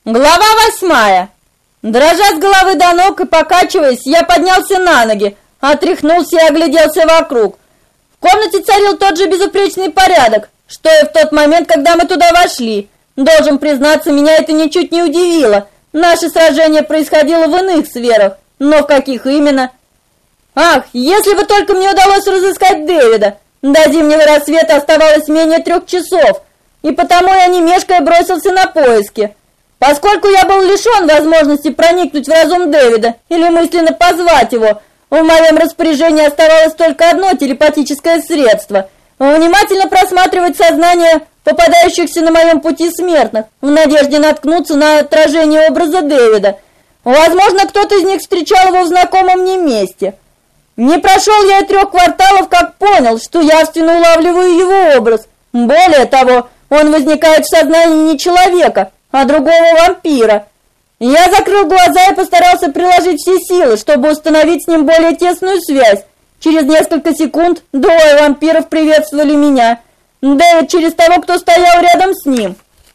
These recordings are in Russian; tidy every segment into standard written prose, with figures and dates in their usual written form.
Глава 8. Дрожа с головы до ног и покачиваясь, я поднялся на ноги, отряхнулся и огляделся вокруг. В комнате царил тот же безупречный порядок, что и в тот момент, когда мы туда вошли. Должен признаться, меня это ничуть не удивило. Наше сражение происходило в иных сферах, но в каких именно? Ах, если бы только мне удалось разыскать Дэвида! До зимнего рассвета оставалось менее 3 часов, и потому я не мешкая бросился на поиски. Поскольку я был лишен возможности проникнуть в разум Дэвида или мысленно позвать его, в моем распоряжении оставалось только одно телепатическое средство – внимательно просматривать сознание попадающихся на моем пути смертных, в надежде наткнуться на отражение образа Дэвида. Возможно, кто-то из них встречал его в знакомом мне месте. Не прошел я и 3 кварталов, как понял, что явственно улавливаю его образ. Более того, он возникает в сознании не человека, а другого вампира. Я закрыл глаза и постарался приложить все силы, чтобы установить с ним более тесную связь. Через несколько секунд 2 вампиров приветствовали меня. Дэвид через того, кто стоял рядом с ним.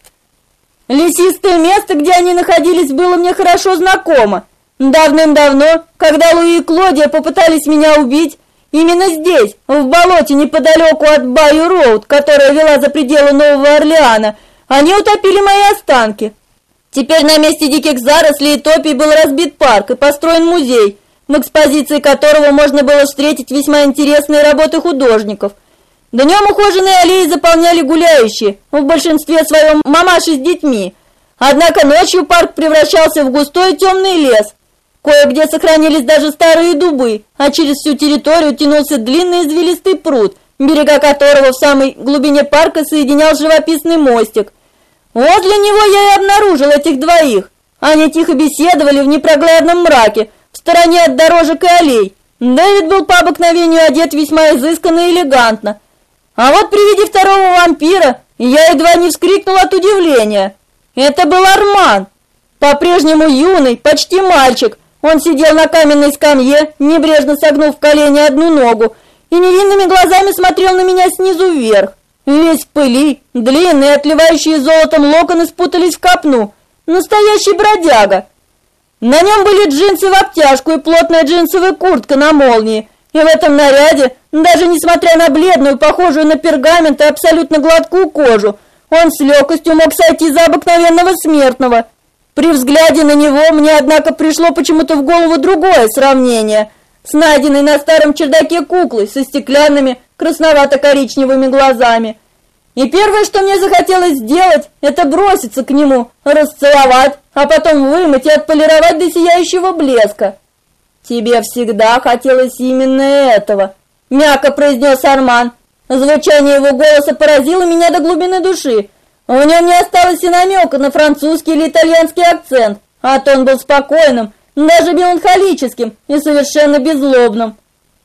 Лесистое место, где они находились, было мне хорошо знакомо. Давным-давно, когда Луи и Клодия попытались меня убить, именно здесь, в болоте неподалеку от Байю-Роуд, которая вела за пределы Нового Орлеана, они утопили мои останки. Теперь на месте диких зарослей и топий был разбит парк и построен музей, в экспозиции которого можно было встретить весьма интересные работы художников. Днем ухоженные аллеи заполняли гуляющие, в большинстве своем мамаши с детьми. Однако ночью парк превращался в густой темный лес. Кое-где сохранились даже старые дубы, а через всю территорию тянулся длинный извилистый пруд, берега которого в самой глубине парка соединял живописный мостик. Возле него я и обнаружил этих 2. Они тихо беседовали в непроглядном мраке, в стороне от дорожек и аллей. Дэвид был по обыкновению одет весьма изысканно и элегантно. А вот при виде 2 вампира я едва не вскрикнул от удивления. Это был Арман. По-прежнему юный, почти мальчик. Он сидел на каменной скамье, небрежно согнув в колени одну ногу, и невинными глазами смотрел на меня снизу вверх. Весь в пыли, длинные, отливающие золотом локоны спутались в копну. Настоящий бродяга. На нем были джинсы в обтяжку и плотная джинсовая куртка на молнии. И в этом наряде, даже несмотря на бледную, похожую на пергамент и абсолютно гладкую кожу, он с легкостью мог сойти за обыкновенного смертного. При взгляде на него мне, однако, пришло почему-то в голову другое сравнение с найденной на старом чердаке куклой со стеклянными красновато-коричневыми глазами. И первое, что мне захотелось сделать, это броситься к нему, расцеловать, а потом вымыть и отполировать до сияющего блеска. «Тебе всегда хотелось именно этого», — мягко произнес Арман. Звучание его голоса поразило меня до глубины души. В нем не осталось и намека на французский или итальянский акцент, а тон был спокойным, даже меланхолическим и совершенно беззлобным.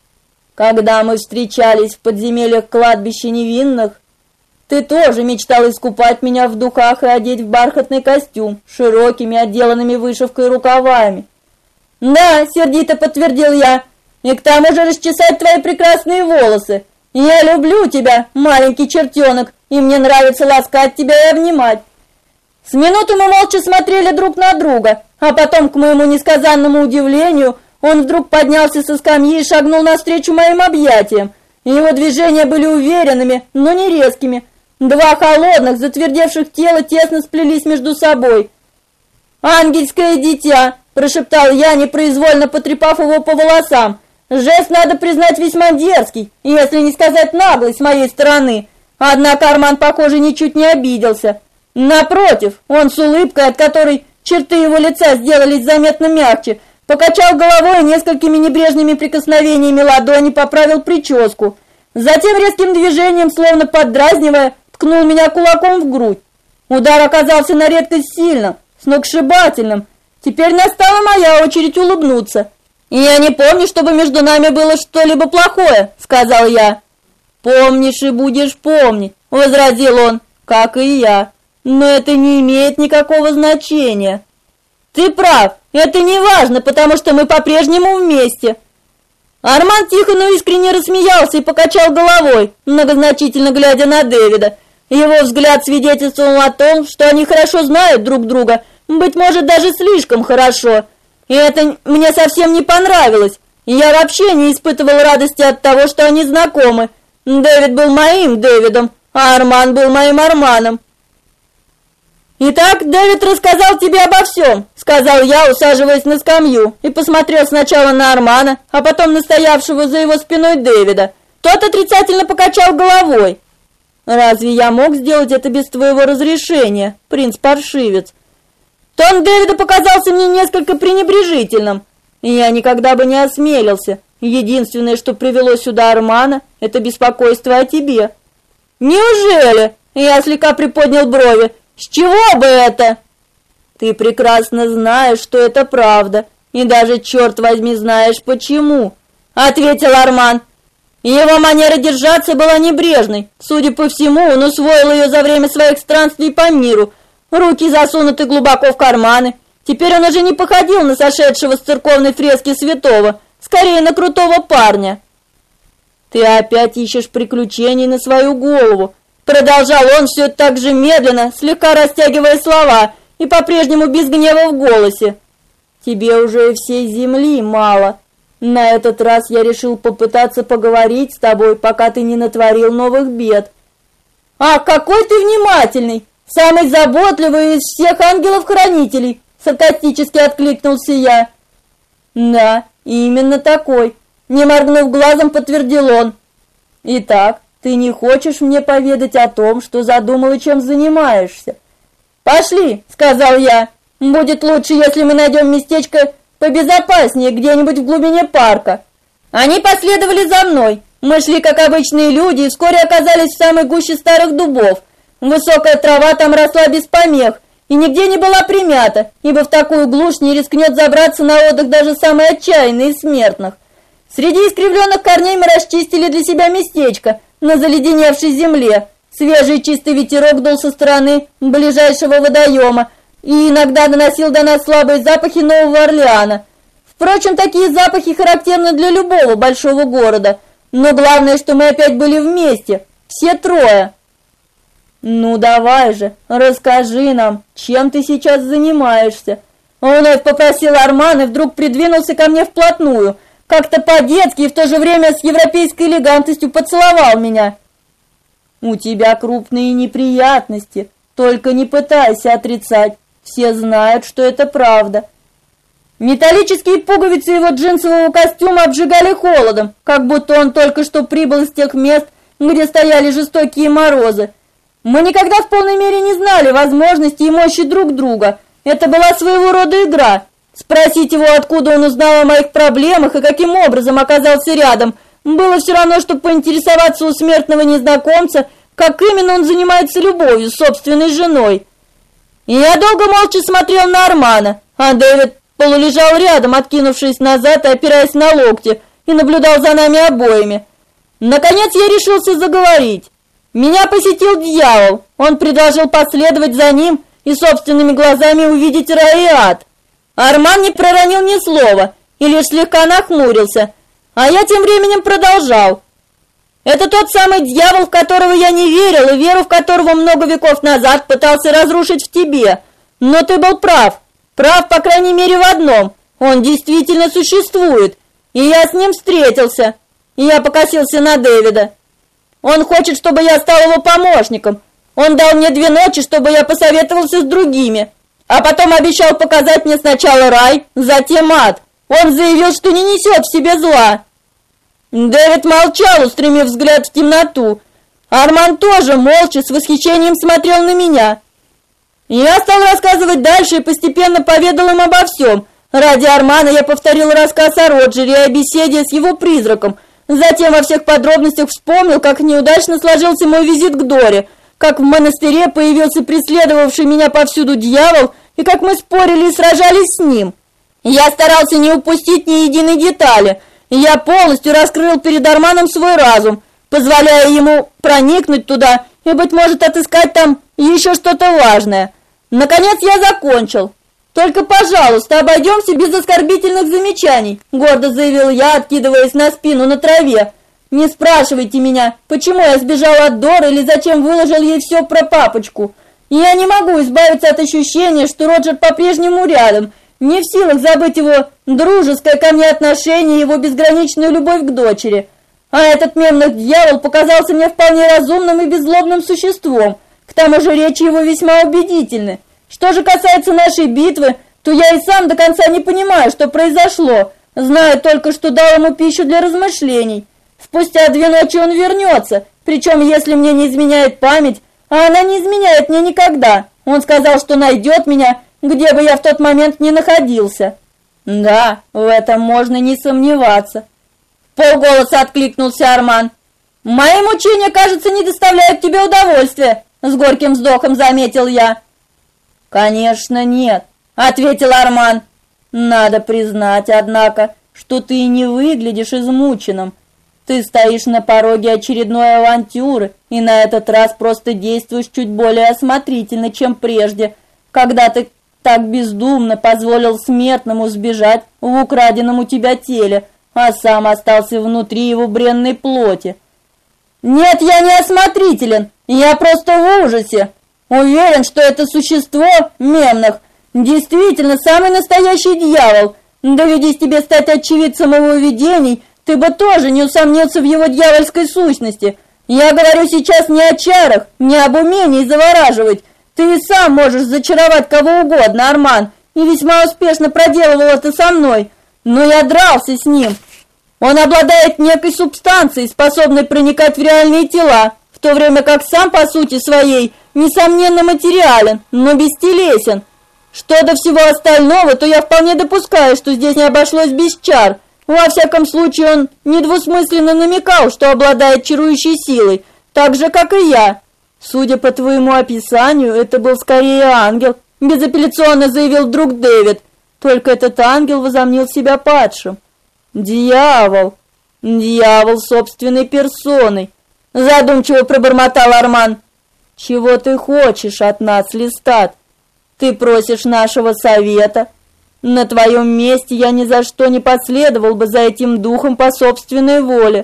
«Когда мы встречались в подземельях кладбища невинных, ты тоже мечтал искупать меня в духах и одеть в бархатный костюм с широкими, отделанными вышивкой рукавами». «Да», — сердито подтвердил я, — «и к тому же расчесать твои прекрасные волосы. Я люблю тебя, маленький чертенок, и мне нравится ласкать тебя и обнимать». С минуту мы молча смотрели друг на друга, а потом, к моему несказанному удивлению, он вдруг поднялся со скамьи и шагнул навстречу моим объятиям. Его движения были уверенными, но не резкими. 2 холодных, затвердевших тела тесно сплелись между собой. «Ангельское дитя!» – прошептал я, непроизвольно потрепав его по волосам. Жест, надо признать, весьма дерзкий, если не сказать наглый с моей стороны. Однако Арман, похоже, ничуть не обиделся. Напротив, он с улыбкой, от которой черты его лица сделались заметно мягче, покачал головой и несколькими небрежными прикосновениями ладони поправил прическу. Затем резким движением, словно поддразнивая, ткнул меня кулаком в грудь. Удар оказался на редкость сильным, сногсшибательным. Теперь настала моя очередь улыбнуться. «Я не помню, чтобы между нами было что-либо плохое», — сказал я. «Помнишь и будешь помнить», — возразил он, — «как и я. Но это не имеет никакого значения». «Ты прав, это не важно, потому что мы по-прежнему вместе». Арман тихо, но искренне рассмеялся и покачал головой, многозначительно глядя на Дэвида. Его взгляд свидетельствовал о том, что они хорошо знают друг друга, быть может, даже слишком хорошо. И это мне совсем не понравилось. И я вообще не испытывал радости от того, что они знакомы. Дэвид был моим Дэвидом, а Арман был моим Арманом. «Итак, Дэвид рассказал тебе обо всем», — сказал я, усаживаясь на скамью, и посмотрел сначала на Армана, а потом на стоявшего за его спиной Дэвида. Тот отрицательно покачал головой. «Разве я мог сделать это без твоего разрешения, принц-паршивец?» Тон Дэвида показался мне несколько пренебрежительным, и я никогда бы не осмелился. Единственное, что привело сюда Армана, это беспокойство о тебе. «Неужели?» — я слегка приподнял брови. «С чего бы это?» «Ты прекрасно знаешь, что это правда, и даже, черт возьми, знаешь почему», — ответил Арман. Его манера держаться была небрежной. Судя по всему, он усвоил ее за время своих странствий по миру. Руки засунуты глубоко в карманы. Теперь он уже не походил на сошедшего с церковной фрески святого, скорее на крутого парня. «Ты опять ищешь приключений на свою голову», — продолжал он все так же медленно, слегка растягивая слова и по-прежнему без гнева в голосе. «Тебе уже всей земли мало. На этот раз я решил попытаться поговорить с тобой, пока ты не натворил новых бед». «Ах, какой ты внимательный! Самый заботливый из всех ангелов-хранителей!» — саркастически откликнулся я. «Да, именно такой», — не моргнув глазом, подтвердил он. «Итак, ты не хочешь мне поведать о том, что задумал и чем занимаешься?» «Пошли», — сказал я. «Будет лучше, если мы найдем местечко побезопаснее, где-нибудь в глубине парка». Они последовали за мной. Мы шли, как обычные люди, и вскоре оказались в самой гуще старых дубов. Высокая трава там росла без помех, и нигде не была примята, ибо в такую глушь не рискнет забраться на отдых даже самый отчаянный из смертных. Среди искривленных корней мы расчистили для себя местечко на заледеневшей земле. Свежий чистый ветерок дул со стороны ближайшего водоема и иногда доносил до нас слабые запахи Нового Орлеана. Впрочем, такие запахи характерны для любого большого города. Но главное, что мы опять были вместе, все трое. «Ну давай же, расскажи нам, чем ты сейчас занимаешься?» Вновь попросил Арман и вдруг придвинулся ко мне вплотную, как-то по-детски и в то же время с европейской элегантностью поцеловал меня. «У тебя крупные неприятности, только не пытайся отрицать, все знают, что это правда». Металлические пуговицы его джинсового костюма обжигали холодом, как будто он только что прибыл из тех мест, где стояли жестокие морозы. Мы никогда в полной мере не знали возможностей и мощи друг друга. Это была своего рода игра. Спросить его, откуда он узнал о моих проблемах и каким образом оказался рядом, было все равно, что поинтересоваться у смертного незнакомца, как именно он занимается любовью с собственной женой. И я долго молча смотрел на Армана, а Дэвид полулежал рядом, откинувшись назад и опираясь на локти, и наблюдал за нами обоими. Наконец я решился заговорить. Меня посетил дьявол. Он предложил последовать за ним и собственными глазами увидеть рай и ад. Арман не проронил ни слова и лишь слегка нахмурился, а я тем временем продолжал. Это тот самый дьявол, в которого я не верил, и веру в которого много веков назад пытался разрушить в тебе. Но ты был прав. Прав, по крайней мере, в одном. Он действительно существует, и я с ним встретился. И я покосился на Дэвида. Он хочет, чтобы я стал его помощником. Он дал мне 2 ночи, чтобы я посоветовался с другими. А потом обещал показать мне сначала рай, затем ад. Он заявил, что не несет в себе зла. Дэвид молчал, устремив взгляд в темноту. Арман тоже молча, с восхищением смотрел на меня. Я стал рассказывать дальше и постепенно поведал им обо всем. Ради Армана я повторил рассказ о Роджере и о беседе с его призраком. Затем во всех подробностях вспомнил, как неудачно сложился мой визит к Доре, как в монастыре появился преследовавший меня повсюду дьявол, и как мы спорили и сражались с ним. Я старался не упустить ни единой детали. Я полностью раскрыл перед Арманом свой разум, позволяя ему проникнуть туда и, быть может, отыскать там еще что-то важное. Наконец я закончил. «Только, пожалуйста, обойдемся без оскорбительных замечаний», — гордо заявил я, откидываясь на спину на траве. «Не спрашивайте меня, почему я сбежал от Доры или зачем выложил ей все про папочку. И я не могу избавиться от ощущения, что Роджер по-прежнему рядом, не в силах забыть его дружеское ко мне отношение и его безграничную любовь к дочери. А этот мемный дьявол показался мне вполне разумным и беззлобным существом. К тому же речи его весьма убедительны. Что же касается нашей битвы, то я и сам до конца не понимаю, что произошло. Знаю только, что дал ему пищу для размышлений. Спустя 2 ночи он вернется, причем, если мне не изменяет память, а она не изменяет мне никогда. Он сказал, что найдет меня, где бы я в тот момент ни находился. Да, в этом можно не сомневаться. Вполголоса откликнулся Арман. Мои мучения, кажется, не доставляют тебе удовольствия, с горьким вздохом заметил я. Конечно, нет, ответил Арман. Надо признать, однако, что ты не выглядишь измученным. Ты стоишь на пороге очередной авантюры и на этот раз просто действуешь чуть более осмотрительно, чем прежде, когда ты так бездумно позволил смертному сбежать в украденном у тебя теле, а сам остался внутри его бренной плоти. Нет, я не осмотрителен, я просто в ужасе. Уверен, что это существо мемных действительно самый настоящий дьявол. Доведись тебе стать очевидцем его видений, ты бы тоже не усомнился в его дьявольской сущности. Я говорю сейчас не о чарах, не об умении завораживать. Ты и сам можешь зачаровать кого угодно, Арман, и весьма успешно проделывал это со мной. Но я дрался с ним. Он обладает некой субстанцией, способной проникать в реальные тела, в то время как сам по сути своей несомненно материален, но бестелесен. Что до всего остального, то я вполне допускаю, что здесь не обошлось без чар. Во всяком случае, он недвусмысленно намекал, что обладает чарующей силой, так же, как и я. Судя по твоему описанию, это был скорее ангел, безапелляционно заявил друг Дэвид. Только этот ангел возомнил себя падшим. Дьявол! Дьявол собственной персоной! Задумчиво пробормотал Арман. Чего ты хочешь от нас, Листат? Ты просишь нашего совета? На твоем месте я ни за что не последовал бы за этим духом по собственной воле.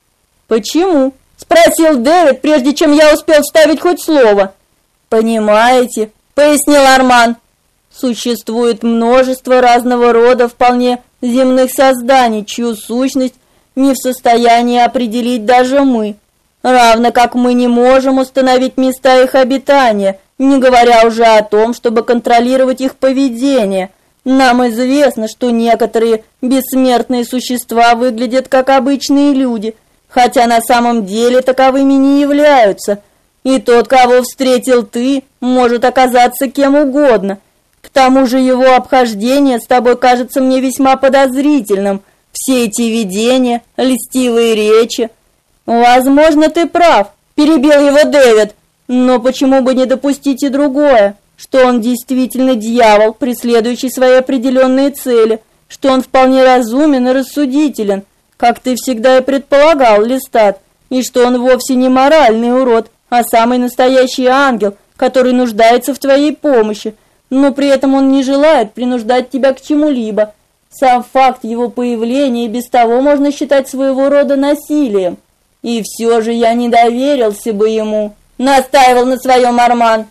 Почему? Спросил Дэвид, прежде чем я успел вставить хоть слово. Понимаете, пояснил Арман. Существует множество разного рода вполне земных созданий, чью сущность не в состоянии определить даже мы, равно как мы не можем установить места их обитания, не говоря уже о том, чтобы контролировать их поведение. Нам известно, что некоторые бессмертные существа выглядят как обычные люди, хотя на самом деле таковыми не являются. И тот, кого встретил ты, может оказаться кем угодно. К тому же его обхождение с тобой кажется мне весьма подозрительным. Все эти видения, льстивые речи. Возможно, ты прав, перебил его Дэвид. Но почему бы не допустить и другое? Что он действительно дьявол, преследующий свои определенные цели, что он вполне разумен и рассудителен, как ты всегда и предполагал, Листат, и что он вовсе не моральный урод, а самый настоящий ангел, который нуждается в твоей помощи, но при этом он не желает принуждать тебя к чему-либо. Сам факт его появления и без того можно считать своего рода насилием. И все же я не доверился бы ему, настаивал на своем Арман.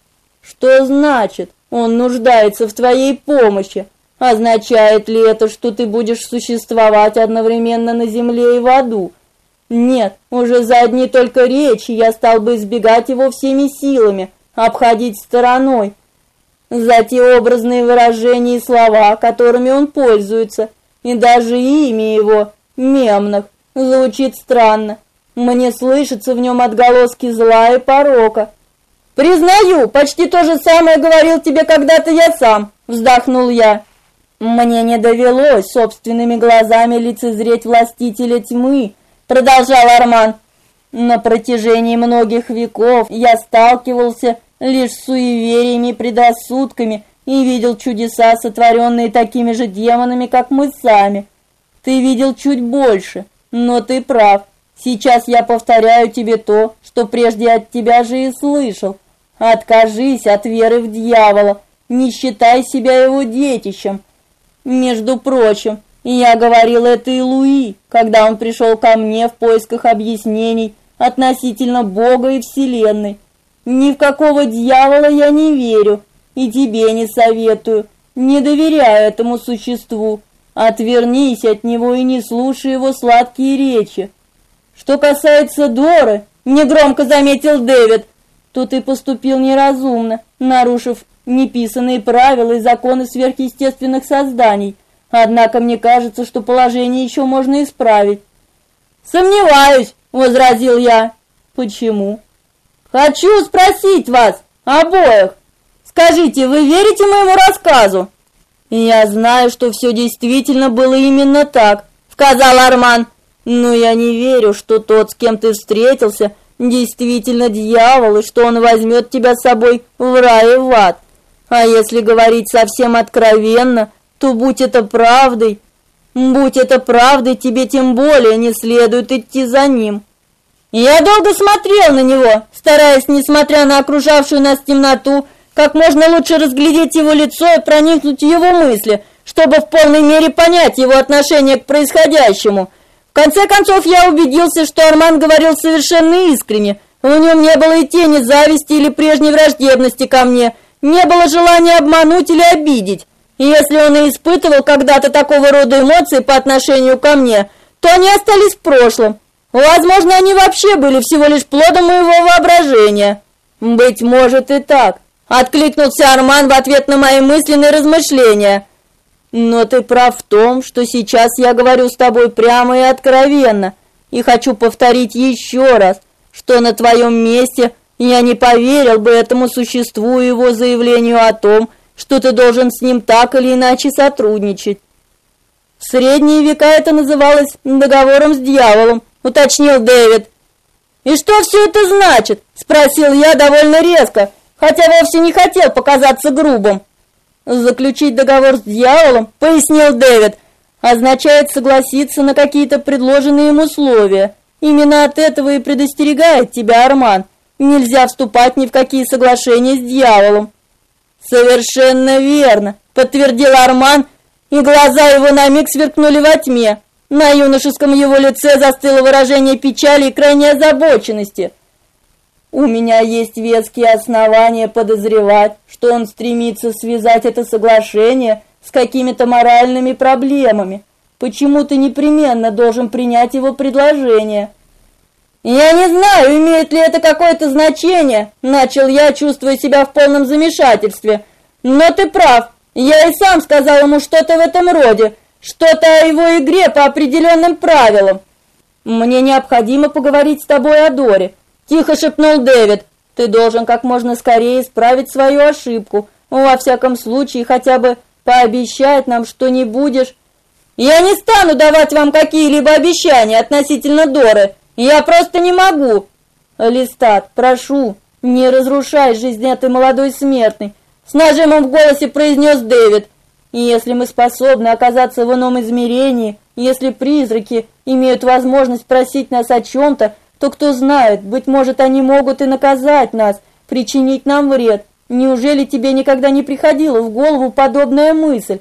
Что значит, он нуждается в твоей помощи? Означает ли это, что ты будешь существовать одновременно на земле и в аду? Нет, уже за одни только речи я стал бы избегать его всеми силами, обходить стороной. За те образные выражения и слова, которыми он пользуется, и даже имя его, Мемных, звучит странно. Мне слышится в нем отголоски зла и порока. Признаю, почти то же самое говорил тебе когда-то я сам, вздохнул я. Мне не довелось собственными глазами лицезреть властителя тьмы, продолжал Арман. На протяжении многих веков я сталкивался лишь с суевериями и предрассудками и видел чудеса, сотворенные такими же демонами, как мы сами. Ты видел чуть больше, но ты прав. Сейчас я повторяю тебе то, что прежде от тебя же и слышал. Откажись от веры в дьявола, не считай себя его детищем. Между прочим, я говорил это и Луи, когда он пришел ко мне в поисках объяснений относительно Бога и Вселенной. Ни в какого дьявола я не верю, и тебе не советую. Не доверяй этому существу. Отвернись от него и не слушай его сладкие речи. Что касается Доры, негромко заметил Дэвид, то ты поступил неразумно, нарушив неписанные правила и законы сверхъестественных созданий. Однако мне кажется, что положение еще можно исправить. Сомневаюсь, возразил я. Почему? Хочу спросить вас обоих. Скажите, вы верите моему рассказу? Я знаю, что все действительно было именно так, сказал Арман. Но я не верю, что тот, с кем ты встретился, действительно дьявол, и что он возьмет тебя с собой в рай и в ад. А если говорить совсем откровенно, то будь это правдой, тебе тем более не следует идти за ним. Я долго смотрел на него, стараясь, несмотря на окружавшую нас темноту, как можно лучше разглядеть его лицо и проникнуть в его мысли, чтобы в полной мере понять его отношение к происходящему. В конце концов, я убедился, что Арман говорил совершенно искренне. В нем не было и тени зависти или прежней враждебности ко мне, не было желания обмануть или обидеть. И если он и испытывал когда-то такого рода эмоции по отношению ко мне, то они остались в прошлом. Возможно, они вообще были всего лишь плодом моего воображения. Быть может и так, откликнулся Арман в ответ на мои мысленные размышления. Но ты прав в том, что сейчас я говорю с тобой прямо и откровенно, и хочу повторить еще раз, что на твоем месте я не поверил бы этому существу и его заявлению о том, что ты должен с ним так или иначе сотрудничать. В средние века это называлось договором с дьяволом, уточнил Дэвид. И что все это значит? Спросил я довольно резко, хотя вовсе не хотел показаться грубым. Заключить договор с дьяволом, пояснил Дэвид, означает согласиться на какие-то предложенные им условия. Именно от этого и предостерегает тебя Арман. Нельзя вступать ни в какие соглашения с дьяволом. Совершенно верно, подтвердил Арман, и глаза его на миг сверкнули во тьме. На юношеском его лице застыло выражение печали и крайней озабоченности. У меня есть веские основания подозревать, что он стремится связать это соглашение с какими-то моральными проблемами. Почему ты непременно должен принять его предложение? Я не знаю, имеет ли это какое-то значение, начал я, чувствуя себя в полном замешательстве. Но ты прав. Я и сам сказал ему что-то в этом роде, что-то о его игре по определенным правилам. Мне необходимо поговорить с тобой о Доре. Тихо шепнул Дэвид. Ты должен как можно скорее исправить свою ошибку. Во всяком случае, хотя бы пообещать нам, что не будешь. Я не стану давать вам какие-либо обещания относительно Доры. Я просто не могу. Листат, прошу, не разрушай жизнь этой молодой смертной. С нажимом в голосе произнес Дэвид. И если мы способны оказаться в ином измерении, если призраки имеют возможность просить нас о чем-то, то кто знает, быть может, они могут и наказать нас, причинить нам вред. Неужели тебе никогда не приходила в голову подобная мысль?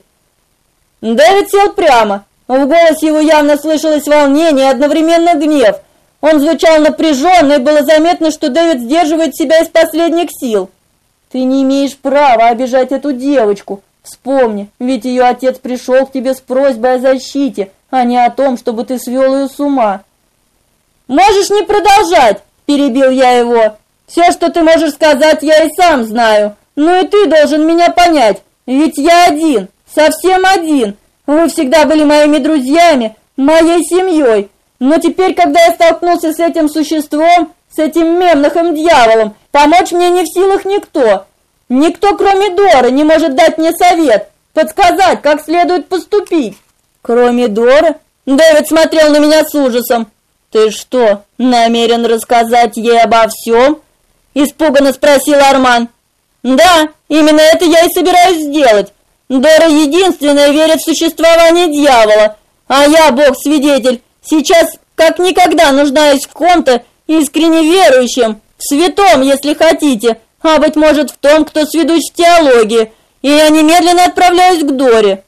Дэвид сел прямо. В голосе его явно слышалось волнение и одновременно гнев. Он звучал напряженно, и было заметно, что Дэвид сдерживает себя из последних сил. Ты не имеешь права обижать эту девочку. Вспомни, ведь ее отец пришел к тебе с просьбой о защите, а не о том, чтобы ты свел ее с ума. Можешь не продолжать, перебил я его. Все, что ты можешь сказать, я и сам знаю. Но и ты должен меня понять, ведь я один, совсем один. Вы всегда были моими друзьями, моей семьей. Но теперь, когда я столкнулся с этим существом, с этим мемнахом дьяволом, помочь мне не в силах никто. Никто, кроме Доры, не может дать мне совет, подсказать, как следует поступить. Кроме Доры? Дэвид смотрел на меня с ужасом. Ты что, намерен рассказать ей обо всем? Испуганно спросил Арман. Да, именно это я и собираюсь сделать. Дора единственная верит в существование дьявола, а я, Бог-свидетель, сейчас как никогда нуждаюсь в ком-то искренне верующем, в святом, если хотите, а быть может в том, кто сведущ в теологии, и я немедленно отправляюсь к Доре.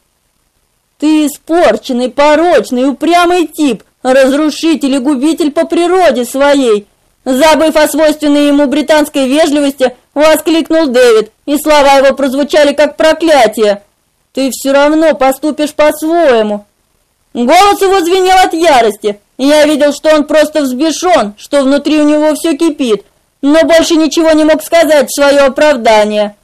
Ты испорченный, порочный, упрямый тип, разрушитель и губитель по природе своей. Забыв о свойственной ему британской вежливости, воскликнул Дэвид, и слова его прозвучали как проклятие. «Ты все равно поступишь по-своему». Голос его звенел от ярости, и я видел, что он просто взбешен, что внутри у него все кипит, но больше ничего не мог сказать в свое оправдание.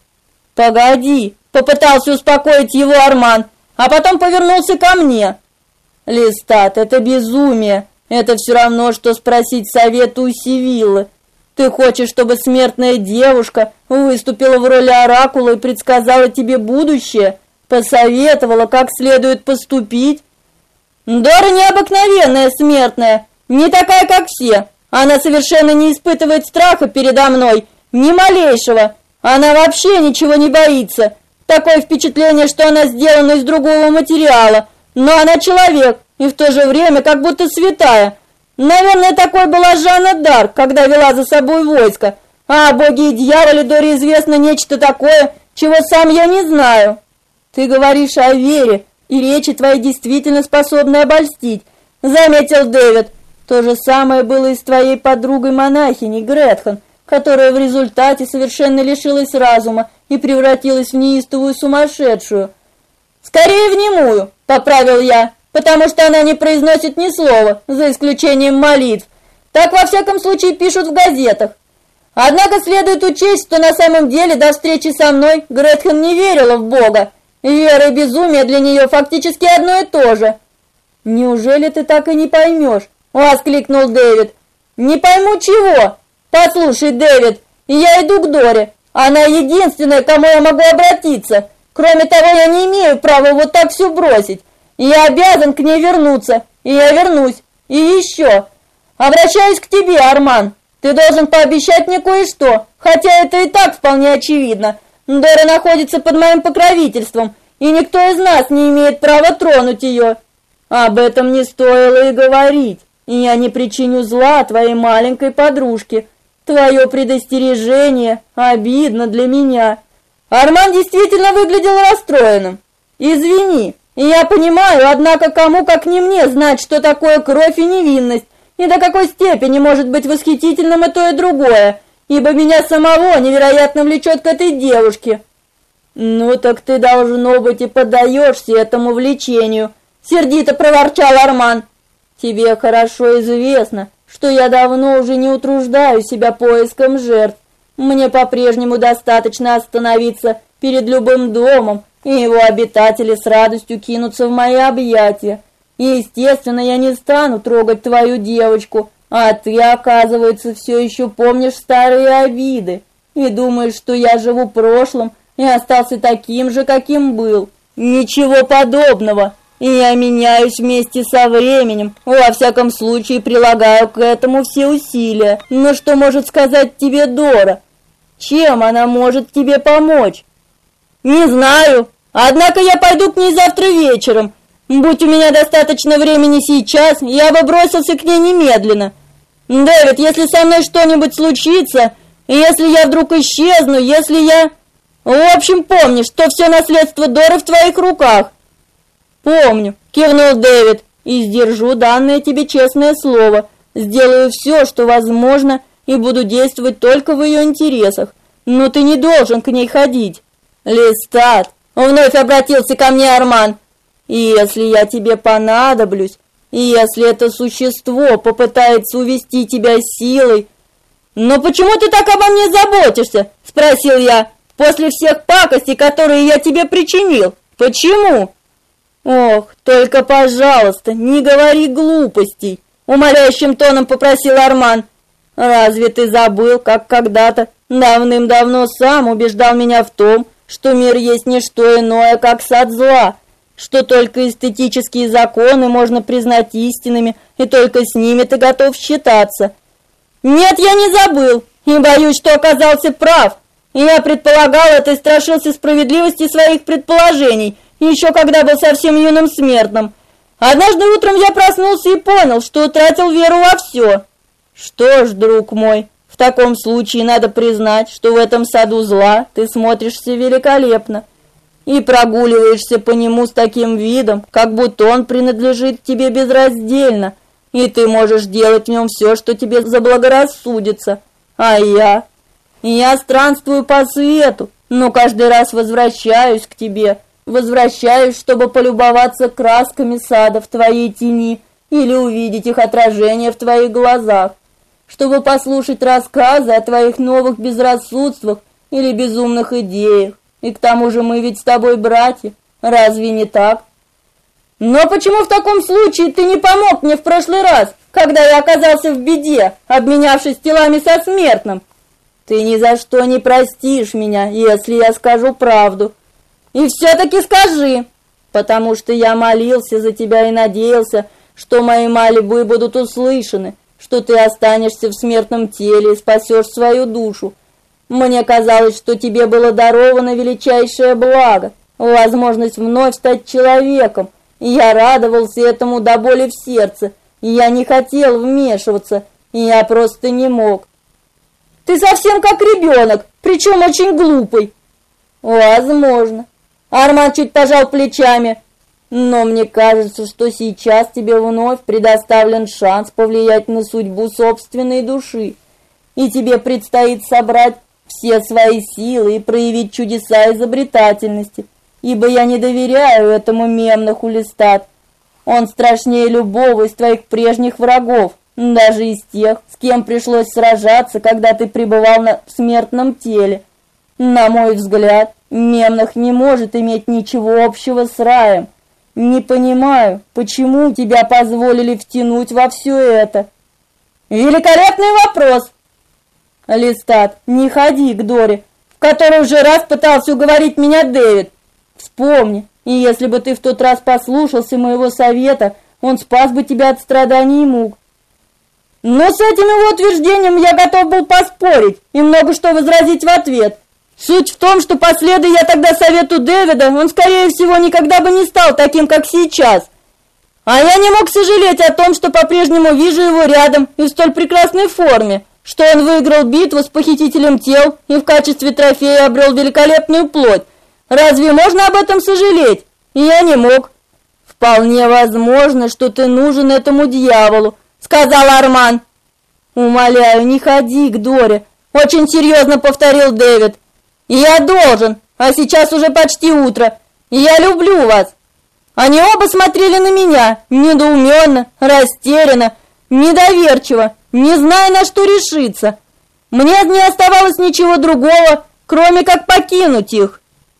«Погоди», — попытался успокоить его Арман, а потом повернулся ко мне. «Листат, это безумие. Это все равно, что спросить совета у Сивиллы. Ты хочешь, чтобы смертная девушка выступила в роли оракула и предсказала тебе будущее, посоветовала, как следует поступить? Дора необыкновенная смертная, не такая, как все. Она совершенно не испытывает страха передо мной, ни малейшего. Она вообще ничего не боится. Такое впечатление, что она сделана из другого материала, но она человек и в то же время как будто святая. Наверное, такой была Жанна д'Арк, когда вела за собой войско. А о боге и дьяволе Доре известно нечто такое, чего сам я не знаю. Ты говоришь о вере, и речи твои действительно способны обольстить, заметил Дэвид. То же самое было и с твоей подругой-монахиней Гретхен, которая в результате совершенно лишилась разума и превратилась в неистовую сумасшедшую. Скорее в немую, поправил я, потому что она не произносит ни слова, за исключением молитв. Так во всяком случае пишут в газетах. Однако следует учесть, что на самом деле до встречи со мной Гретхен не верила в Бога. Вера и безумие для нее фактически одно и то же. «Неужели ты так и не поймешь?» — воскликнул Дэвид. «Не пойму чего? Послушай, Дэвид, я иду к Доре. Она единственная, к кому я могу обратиться. Кроме того, я не имею права вот так все бросить. Я обязан к ней вернуться, и я вернусь. И еще. Обращаюсь к тебе, Арман. Ты должен пообещать мне кое-что, хотя это и так вполне очевидно. Дора находится под моим покровительством, и никто из нас не имеет права тронуть ее. Об этом не стоило и говорить, и я не причиню зла твоей маленькой подружке. Твое предостережение обидно для меня». Арман действительно выглядел расстроенным. «Извини, я понимаю, однако кому, как не мне, знать, что такое кровь и невинность, и до какой степени может быть восхитительным и то, и другое, ибо меня самого невероятно влечет к этой девушке». «Ну так ты, должно быть, и поддаешься этому влечению», — сердито проворчал Арман. «Тебе хорошо известно, что я давно уже не утруждаю себя поиском жертв. Мне по-прежнему достаточно остановиться перед любым домом, и его обитатели с радостью кинутся в мои объятия. И, естественно, я не стану трогать твою девочку, а ты, оказывается, все еще помнишь старые обиды и думаешь, что я живу прошлым и остался таким же, каким был. Ничего подобного. И я меняюсь вместе со временем, во всяком случае прилагаю к этому все усилия. Но что может сказать тебе Дора? Чем она может тебе помочь?» «Не знаю, однако я пойду к ней завтра вечером. Будь у меня достаточно времени сейчас, я бы бросился к ней немедленно. Дэвид, если со мной что-нибудь случится, если я вдруг исчезну, если я... В общем, помни, что все наследство Доры в твоих руках». «Помню», — кивнул Дэвид, — «и сдержу данное тебе честное слово. Сделаю все, что возможно, и буду действовать только в ее интересах. Но ты не должен к ней ходить». «Листат», — вновь обратился ко мне Арман, — «и если я тебе понадоблюсь, и если это существо попытается увести тебя силой...» «Но почему ты так обо мне заботишься?» — спросил я. «После всех пакостей, которые я тебе причинил. Почему?» «Ох, только, пожалуйста, не говори глупостей», — умоляющим тоном попросил Арман. «Разве ты забыл, как когда-то давным-давно сам убеждал меня в том, что мир есть не что иное, как сад зла, что только эстетические законы можно признать истинными, и только с ними ты готов считаться?» «Нет, я не забыл, и боюсь, что оказался прав. Я предполагал это и страшился справедливости своих предположений, еще когда был совсем юным смертным. Однажды утром я проснулся и понял, что утратил веру во все. Что ж, друг мой, в таком случае надо признать, что в этом саду зла ты смотришься великолепно и прогуливаешься по нему с таким видом, как будто он принадлежит тебе безраздельно. и ты можешь делать в нем все, что тебе заблагорассудится. А я странствую по свету, но каждый раз возвращаюсь к тебе, возвращаюсь, чтобы полюбоваться красками сада в твоей тени или увидеть их отражение в твоих глазах, чтобы послушать рассказы о твоих новых безрассудствах или безумных идеях. И к тому же мы ведь с тобой братья, разве не так? Но почему в таком случае ты не помог мне в прошлый раз, когда я оказался в беде, обменявшись телами со смертным? Ты ни за что не простишь меня, если я скажу правду. И все-таки скажи, потому что я молился за тебя и надеялся, что мои мольбы будут услышаны, что ты останешься в смертном теле и спасешь свою душу. Мне казалось, что тебе было даровано величайшее благо, возможность вновь стать человеком, и я радовался этому до боли в сердце, и я не хотел вмешиваться, и я просто не мог. Ты совсем как ребенок, причем очень глупый. Возможно. Арман чуть пожал плечами. Но мне кажется, что сейчас тебе вновь предоставлен шанс повлиять на судьбу собственной души, и тебе предстоит собрать все свои силы и проявить чудеса изобретательности, ибо я не доверяю этому Мемнаху Листат. Он страшнее любого из твоих прежних врагов, даже из тех, с кем пришлось сражаться, когда ты пребывал в смертном теле. На мой взгляд, Мемнах не может иметь ничего общего с раем. Не понимаю, почему тебя позволили втянуть во все это. Великолепный вопрос. Листат, не ходи к Доре, в которой уже раз пытался уговорить меня Дэвид. Вспомни, и если бы ты в тот раз послушался моего совета, он спас бы тебя от страданий и мук. Но с этим его утверждением я готов был поспорить и много что возразить в ответ. Суть в том, что последуя я тогда совету Дэвида, он, скорее всего, никогда бы не стал таким, как сейчас. А я не мог сожалеть о том, что по-прежнему вижу его рядом и в столь прекрасной форме, что он выиграл битву с похитителем тел и в качестве трофея обрел великолепную плоть. Разве можно об этом сожалеть? И я не мог. Вполне возможно, что ты нужен этому дьяволу, сказал Арман. Умоляю, не ходи к Доре, очень серьезно повторил Дэвид. И я должен, а сейчас уже почти утро, и я люблю вас. Они оба смотрели на меня, недоуменно, растерянно, недоверчиво, не зная, на что решиться. Мне не оставалось ничего другого, кроме как покинуть их.